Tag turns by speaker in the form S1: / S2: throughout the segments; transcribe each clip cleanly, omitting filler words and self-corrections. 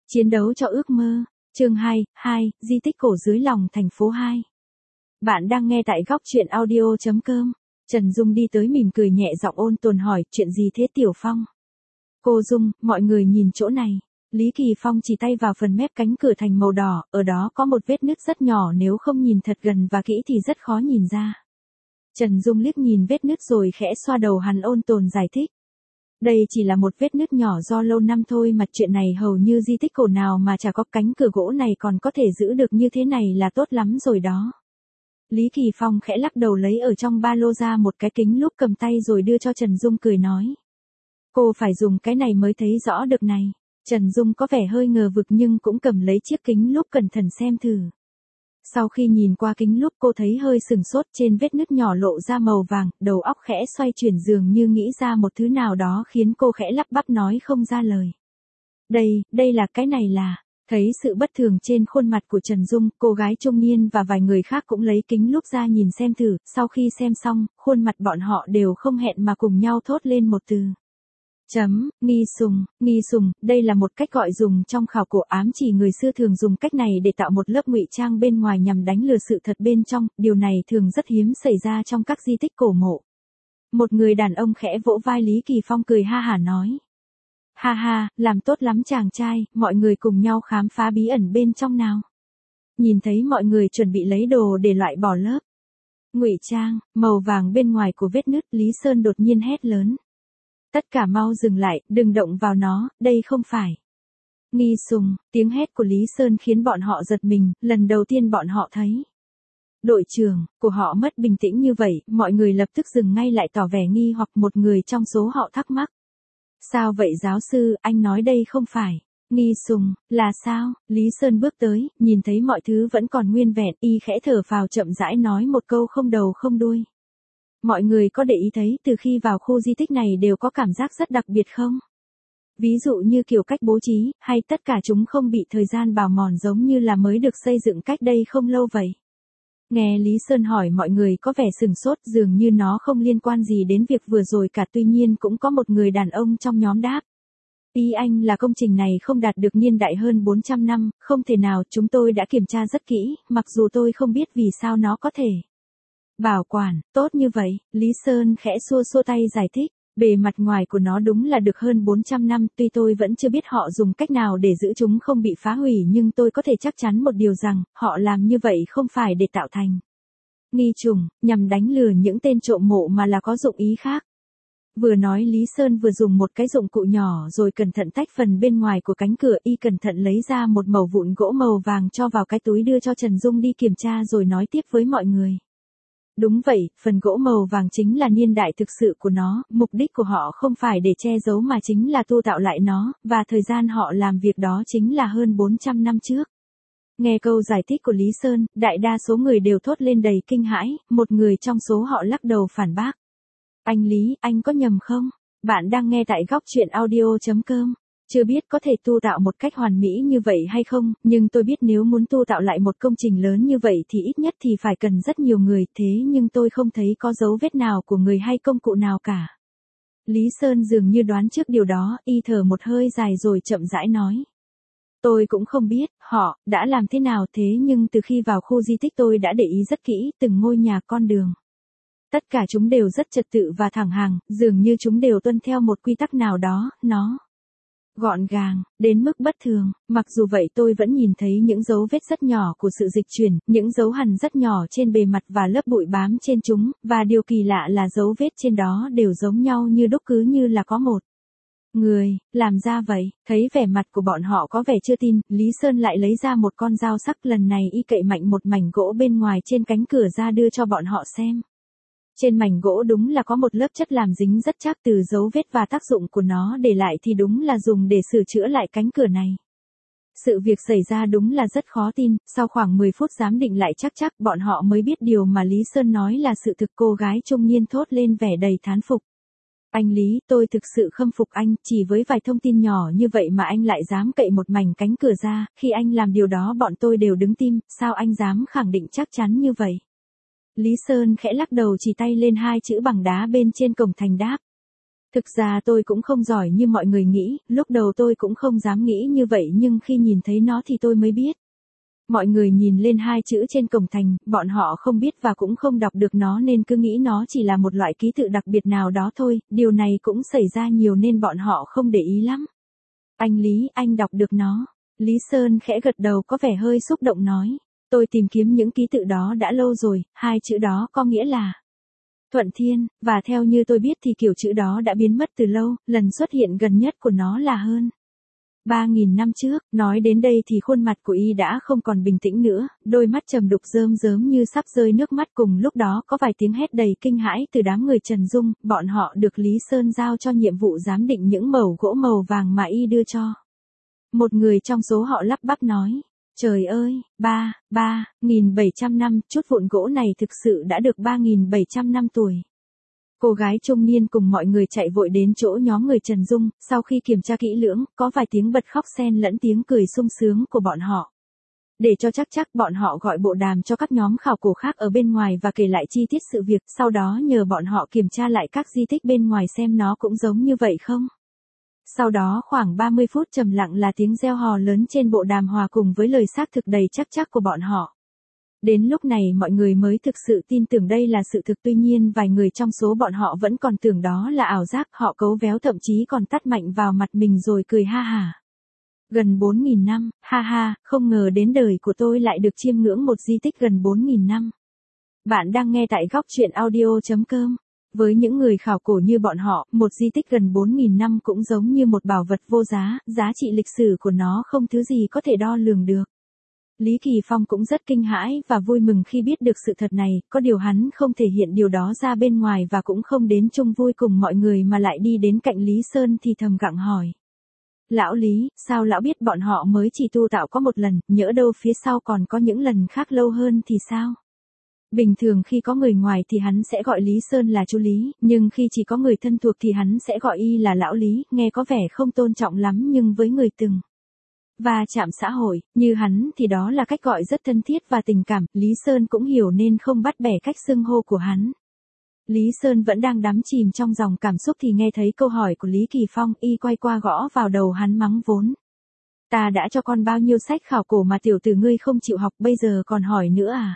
S1: Chiến đấu cho ước mơ. Chương 2, di tích cổ dưới lòng thành phố 2. Bạn đang nghe tại góc truyện audio.com. Trần Dung đi tới mỉm cười nhẹ giọng ôn tồn hỏi, chuyện gì thế Tiểu Phong? Cô Dung, mọi người nhìn chỗ này. Lý Kỳ Phong chỉ tay vào phần mép cánh cửa thành màu đỏ, ở đó có một vết nứt rất nhỏ, nếu không nhìn thật gần và kỹ thì rất khó nhìn ra. Trần Dung liếc nhìn vết nứt rồi khẽ xoa đầu hắn, ôn tồn giải thích. Đây chỉ là một vết nứt nhỏ do lâu năm thôi mà, chuyện này hầu như di tích cổ nào mà chả có, cánh cửa gỗ này còn có thể giữ được như thế này là tốt lắm rồi đó. Lý Kỳ Phong khẽ lắc đầu, lấy ở trong ba lô ra một cái kính lúp cầm tay rồi đưa cho Trần Dung, cười nói. Cô phải dùng cái này mới thấy rõ được này. Trần Dung có vẻ hơi ngờ vực nhưng cũng cầm lấy chiếc kính lúp cẩn thận xem thử. Sau khi nhìn qua kính lúp, cô thấy hơi sừng sốt, trên vết nứt nhỏ lộ ra màu vàng, đầu óc khẽ xoay chuyển, dường như nghĩ ra một thứ nào đó khiến cô khẽ lắp bắp nói không ra lời. Đây là cái này là... Thấy sự bất thường trên khuôn mặt của Trần Dung, cô gái trung niên và vài người khác cũng lấy kính lúp ra nhìn xem thử, sau khi xem xong, khuôn mặt bọn họ đều không hẹn mà cùng nhau thốt lên một từ. Nghi sùng, đây là một cách gọi dùng trong khảo cổ, ám chỉ người xưa thường dùng cách này để tạo một lớp ngụy trang bên ngoài nhằm đánh lừa sự thật bên trong, điều này thường rất hiếm xảy ra trong các di tích cổ mộ. Một người đàn ông khẽ vỗ vai Lý Kỳ Phong, cười ha hả nói. Ha ha, làm tốt lắm chàng trai, mọi người cùng nhau khám phá bí ẩn bên trong nào. Nhìn thấy mọi người chuẩn bị lấy đồ để loại bỏ lớp ngụy trang màu vàng bên ngoài của vết nứt, Lý Sơn đột nhiên hét lớn. Tất cả mau dừng lại, đừng động vào nó, đây không phải. Nghi sùng, tiếng hét của Lý Sơn khiến bọn họ giật mình, lần đầu tiên bọn họ thấy. Đội trưởng, của họ mất bình tĩnh như vậy, mọi người lập tức dừng ngay lại tỏ vẻ nghi hoặc, một người trong số họ thắc mắc. Sao vậy giáo sư, anh nói đây không phải. Nghi sùng, là sao? Lý Sơn bước tới, nhìn thấy mọi thứ vẫn còn nguyên vẹn, y khẽ thở phào chậm rãi nói một câu không đầu không đuôi. Mọi người có để ý thấy từ khi vào khu di tích này đều có cảm giác rất đặc biệt không? Ví dụ như kiểu cách bố trí, hay tất cả chúng không bị thời gian bào mòn giống như là mới được xây dựng cách đây không lâu vậy? Nghe Lý Sơn hỏi, mọi người có vẻ sừng sốt, dường như nó không liên quan gì đến việc vừa rồi cả, tuy nhiên cũng có một người đàn ông trong nhóm đáp. Ý anh là công trình này không đạt được niên đại hơn 400 năm, không thể nào, chúng tôi đã kiểm tra rất kỹ, mặc dù tôi không biết vì sao nó có thể bảo quản tốt như vậy. Lý Sơn khẽ xua xua tay giải thích, bề mặt ngoài của nó đúng là được hơn 400 năm, tuy tôi vẫn chưa biết họ dùng cách nào để giữ chúng không bị phá hủy, nhưng tôi có thể chắc chắn một điều rằng, họ làm như vậy không phải để tạo thành nghi trùng, nhằm đánh lừa những tên trộm mộ mà là có dụng ý khác. Vừa nói Lý Sơn vừa dùng một cái dụng cụ nhỏ rồi cẩn thận tách phần bên ngoài của cánh cửa, y cẩn thận lấy ra một mẩu vụn gỗ màu vàng cho vào cái túi đưa cho Trần Dung đi kiểm tra rồi nói tiếp với mọi người. Đúng vậy, phần gỗ màu vàng chính là niên đại thực sự của nó, mục đích của họ không phải để che giấu mà chính là tu tạo lại nó, và thời gian họ làm việc đó chính là hơn 400 năm trước. Nghe câu giải thích của Lý Sơn, đại đa số người đều thốt lên đầy kinh hãi, một người trong số họ lắc đầu phản bác. Anh Lý, anh có nhầm không? Bạn đang nghe tại góc truyện audio.com. Chưa biết có thể tu tạo một cách hoàn mỹ như vậy hay không, nhưng tôi biết nếu muốn tu tạo lại một công trình lớn như vậy thì ít nhất thì phải cần rất nhiều người, thế nhưng tôi không thấy có dấu vết nào của người hay công cụ nào cả. Lý Sơn dường như đoán trước điều đó, y thở một hơi dài rồi chậm rãi nói. Tôi cũng không biết, họ đã làm thế nào, thế nhưng từ khi vào khu di tích tôi đã để ý rất kỹ, từng ngôi nhà, con đường. Tất cả chúng đều rất trật tự và thẳng hàng, dường như chúng đều tuân theo một quy tắc nào đó, nó gọn gàng, đến mức bất thường. Mặc dù vậy tôi vẫn nhìn thấy những dấu vết rất nhỏ của sự dịch chuyển, những dấu hằn rất nhỏ trên bề mặt và lớp bụi bám trên chúng, và điều kỳ lạ là dấu vết trên đó đều giống nhau như đúc, cứ như là có một người làm ra vậy. Thấy vẻ mặt của bọn họ có vẻ chưa tin, Lý Sơn lại lấy ra một con dao sắc, lần này y cậy mạnh một mảnh gỗ bên ngoài trên cánh cửa ra đưa cho bọn họ xem. Trên mảnh gỗ đúng là có một lớp chất làm dính rất chắc, từ dấu vết và tác dụng của nó để lại thì đúng là dùng để sửa chữa lại cánh cửa này. Sự việc xảy ra đúng là rất khó tin, sau khoảng 10 phút giám định lại chắc bọn họ mới biết điều mà Lý Sơn nói là sự thực. Cô gái trung niên thốt lên vẻ đầy thán phục. Anh Lý, tôi thực sự khâm phục anh, chỉ với vài thông tin nhỏ như vậy mà anh lại dám cậy một mảnh cánh cửa ra, khi anh làm điều đó bọn tôi đều đứng tim, sao anh dám khẳng định chắc chắn như vậy? Lý Sơn khẽ lắc đầu, chỉ tay lên hai chữ bằng đá bên trên cổng thành đáp. Thực ra tôi cũng không giỏi như mọi người nghĩ, lúc đầu tôi cũng không dám nghĩ như vậy nhưng khi nhìn thấy nó thì tôi mới biết. Mọi người nhìn lên hai chữ trên cổng thành, bọn họ không biết và cũng không đọc được nó nên cứ nghĩ nó chỉ là một loại ký tự đặc biệt nào đó thôi, điều này cũng xảy ra nhiều nên bọn họ không để ý lắm. Anh Lý, anh đọc được nó. Lý Sơn khẽ gật đầu có vẻ hơi xúc động nói. Tôi tìm kiếm những ký tự đó đã lâu rồi, hai chữ đó có nghĩa là Thuận Thiên, và theo như tôi biết thì kiểu chữ đó đã biến mất từ lâu, lần xuất hiện gần nhất của nó là hơn 3.000 năm trước. Nói đến đây thì khuôn mặt của y đã không còn bình tĩnh nữa, đôi mắt trầm đục rơm rớm như sắp rơi nước mắt, cùng lúc đó có vài tiếng hét đầy kinh hãi từ đám người Trần Dung, bọn họ được Lý Sơn giao cho nhiệm vụ giám định những mẩu gỗ màu vàng mà y đưa cho. Một người trong số họ lắp bắp nói. Trời ơi, 3.700 năm, chút vụn gỗ này thực sự đã được 3.700 năm tuổi. Cô gái trung niên cùng mọi người chạy vội đến chỗ nhóm người Trần Dung, sau khi kiểm tra kỹ lưỡng, có vài tiếng bật khóc xen lẫn tiếng cười sung sướng của bọn họ. Để cho chắc bọn họ gọi bộ đàm cho các nhóm khảo cổ khác ở bên ngoài và kể lại chi tiết sự việc, sau đó nhờ bọn họ kiểm tra lại các di tích bên ngoài xem nó cũng giống như vậy không. Sau đó khoảng 30 phút trầm lặng là tiếng reo hò lớn trên bộ đàm hòa cùng với lời xác thực đầy chắc của bọn họ. Đến lúc này mọi người mới thực sự tin tưởng đây là sự thực, tuy nhiên vài người trong số bọn họ vẫn còn tưởng đó là ảo giác, họ cấu véo thậm chí còn tát mạnh vào mặt mình rồi cười ha hả. Gần 4.000 năm, ha ha, không ngờ đến đời của tôi lại được chiêm ngưỡng một di tích gần 4.000 năm. Bạn đang nghe tại góc truyện audio.com. Với những người khảo cổ như bọn họ, một di tích gần 4.000 năm cũng giống như một bảo vật vô giá, giá trị lịch sử của nó không thứ gì có thể đo lường được. Lý Kỳ Phong cũng rất kinh hãi và vui mừng khi biết được sự thật này, có điều hắn không thể hiện điều đó ra bên ngoài và cũng không đến chung vui cùng mọi người mà lại đi đến cạnh Lý Sơn thì thầm gặng hỏi. Lão Lý, sao lão biết bọn họ mới chỉ tu tạo có một lần, nhỡ đâu phía sau còn có những lần khác lâu hơn thì sao? Bình thường khi có người ngoài thì hắn sẽ gọi Lý Sơn là chú Lý, nhưng khi chỉ có người thân thuộc thì hắn sẽ gọi y là Lão Lý, nghe có vẻ không tôn trọng lắm nhưng với người từng và chạm xã hội, như hắn thì đó là cách gọi rất thân thiết và tình cảm, Lý Sơn cũng hiểu nên không bắt bẻ cách xưng hô của hắn. Lý Sơn vẫn đang đắm chìm trong dòng cảm xúc thì nghe thấy câu hỏi của Lý Kỳ Phong, y quay qua gõ vào đầu hắn mắng vốn. Ta đã cho con bao nhiêu sách khảo cổ mà tiểu tử ngươi không chịu học, bây giờ còn hỏi nữa à?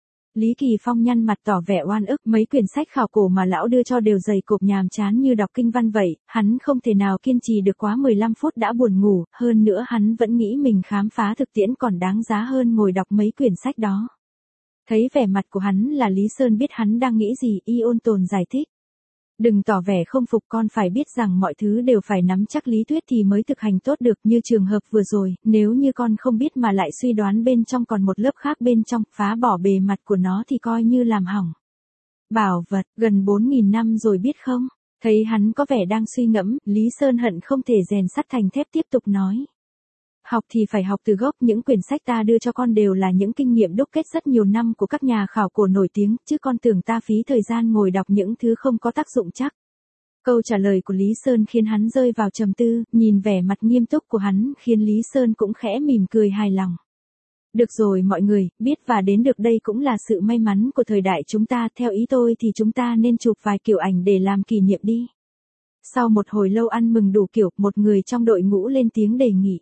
S1: Lý Kỳ Phong nhăn mặt tỏ vẻ oan ức, mấy quyển sách khảo cổ mà lão đưa cho đều dày cộp nhàm chán như đọc kinh văn vậy, hắn không thể nào kiên trì được quá 15 phút đã buồn ngủ, hơn nữa hắn vẫn nghĩ mình khám phá thực tiễn còn đáng giá hơn ngồi đọc mấy quyển sách đó. Thấy vẻ mặt của hắn là Lý Sơn biết hắn đang nghĩ gì, y ôn tồn giải thích. Đừng tỏ vẻ không phục, con phải biết rằng mọi thứ đều phải nắm chắc lý thuyết thì mới thực hành tốt được, như trường hợp vừa rồi, nếu như con không biết mà lại suy đoán bên trong còn một lớp khác bên trong, phá bỏ bề mặt của nó thì coi như làm hỏng. Bảo vật, gần 4.000 năm rồi biết không? Thấy hắn có vẻ đang suy ngẫm, Lý Sơn hận không thể rèn sắt thành thép tiếp tục nói. Học thì phải học từ gốc, những quyển sách ta đưa cho con đều là những kinh nghiệm đúc kết rất nhiều năm của các nhà khảo cổ nổi tiếng, chứ con tưởng ta phí thời gian ngồi đọc những thứ không có tác dụng chắc. Câu trả lời của Lý Sơn khiến hắn rơi vào trầm tư, nhìn vẻ mặt nghiêm túc của hắn khiến Lý Sơn cũng khẽ mỉm cười hài lòng. Được rồi mọi người, biết và đến được đây cũng là sự may mắn của thời đại chúng ta, theo ý tôi thì chúng ta nên chụp vài kiểu ảnh để làm kỷ niệm đi. Sau một hồi lâu ăn mừng đủ kiểu, một người trong đội ngũ lên tiếng đề nghị.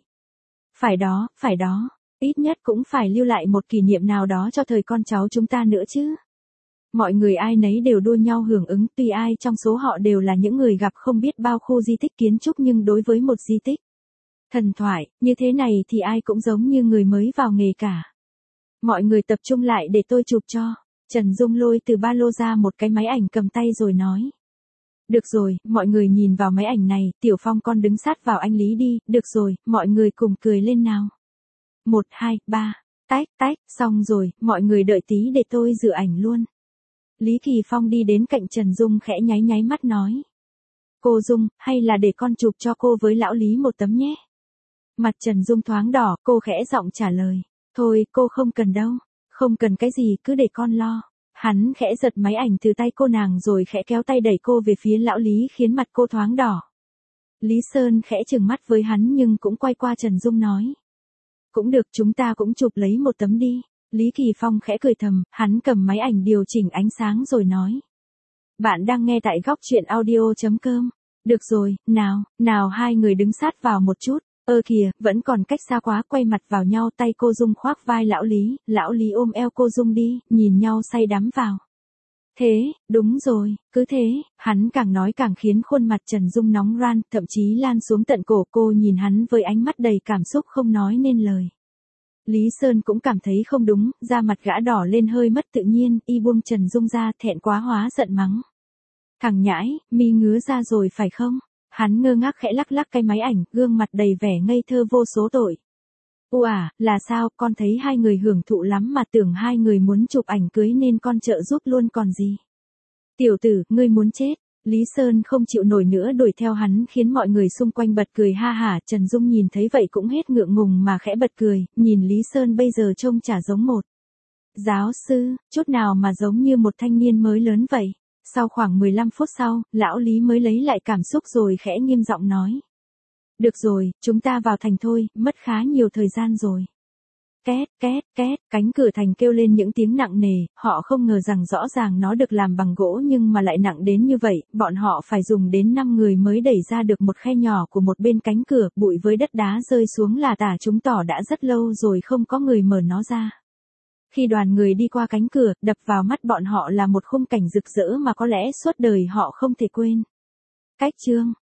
S1: Phải đó, ít nhất cũng phải lưu lại một kỷ niệm nào đó cho thời con cháu chúng ta nữa chứ. Mọi người ai nấy đều đua nhau hưởng ứng, tuy ai trong số họ đều là những người gặp không biết bao khu di tích kiến trúc nhưng đối với một di tích thần thoại như thế này thì ai cũng giống như người mới vào nghề cả. Mọi người tập trung lại để tôi chụp cho. Trần Dung lôi từ ba lô ra một cái máy ảnh cầm tay rồi nói. Được rồi, mọi người nhìn vào máy ảnh này, Tiểu Phong con đứng sát vào anh Lý đi, được rồi, mọi người cùng cười lên nào. 1, 2, 3, tách, xong rồi, mọi người đợi tí để tôi rửa ảnh luôn. Lý Kỳ Phong đi đến cạnh Trần Dung khẽ nháy mắt nói. Cô Dung, hay là để con chụp cho cô với lão Lý một tấm nhé. Mặt Trần Dung thoáng đỏ, cô khẽ giọng trả lời. Thôi, cô không cần đâu, không cần cái gì, cứ để con lo. Hắn khẽ giật máy ảnh từ tay cô nàng rồi khẽ kéo tay đẩy cô về phía lão Lý khiến mặt cô thoáng đỏ. Lý Sơn khẽ trừng mắt với hắn nhưng cũng quay qua Trần Dung nói. Cũng được, chúng ta cũng chụp lấy một tấm đi. Lý Kỳ Phong khẽ cười thầm, hắn cầm máy ảnh điều chỉnh ánh sáng rồi nói. Bạn đang nghe tại góc truyện audio.com. Được rồi, nào hai người đứng sát vào một chút. Kìa, vẫn còn cách xa quá, quay mặt vào nhau, tay cô Dung khoác vai lão Lý ôm eo cô Dung đi, nhìn nhau say đắm vào. Thế, đúng rồi, cứ thế, hắn càng nói càng khiến khuôn mặt Trần Dung nóng ran, thậm chí lan xuống tận cổ. Cô nhìn hắn với ánh mắt đầy cảm xúc không nói nên lời. Lý Sơn cũng cảm thấy không đúng, da mặt gã đỏ lên hơi mất tự nhiên, y buông Trần Dung ra, thẹn quá hóa giận mắng. Thằng nhãi, mi ngứa ra rồi phải không? Hắn ngơ ngác khẽ lắc lắc cái máy ảnh, gương mặt đầy vẻ ngây thơ vô số tội. Là sao, con thấy hai người hưởng thụ lắm mà tưởng hai người muốn chụp ảnh cưới nên con trợ giúp luôn còn gì. Tiểu tử, ngươi muốn chết. Lý Sơn không chịu nổi nữa đuổi theo hắn khiến mọi người xung quanh bật cười ha hả. Trần Dung nhìn thấy vậy cũng hết ngượng ngùng mà khẽ bật cười, nhìn Lý Sơn bây giờ trông chả giống một giáo sư, chút nào mà giống như một thanh niên mới lớn vậy. Sau khoảng 15 phút sau, lão Lý mới lấy lại cảm xúc rồi khẽ nghiêm giọng nói. Được rồi, chúng ta vào thành thôi, mất khá nhiều thời gian rồi. Két, két, két, cánh cửa thành kêu lên những tiếng nặng nề, họ không ngờ rằng rõ ràng nó được làm bằng gỗ nhưng mà lại nặng đến như vậy, bọn họ phải dùng đến 5 người mới đẩy ra được một khe nhỏ của một bên cánh cửa, bụi với đất đá rơi xuống là tả chứng tỏ đã rất lâu rồi không có người mở nó ra. Khi đoàn người đi qua cánh cửa, đập vào mắt bọn họ là một khung cảnh rực rỡ mà có lẽ suốt đời họ không thể quên. Cách chương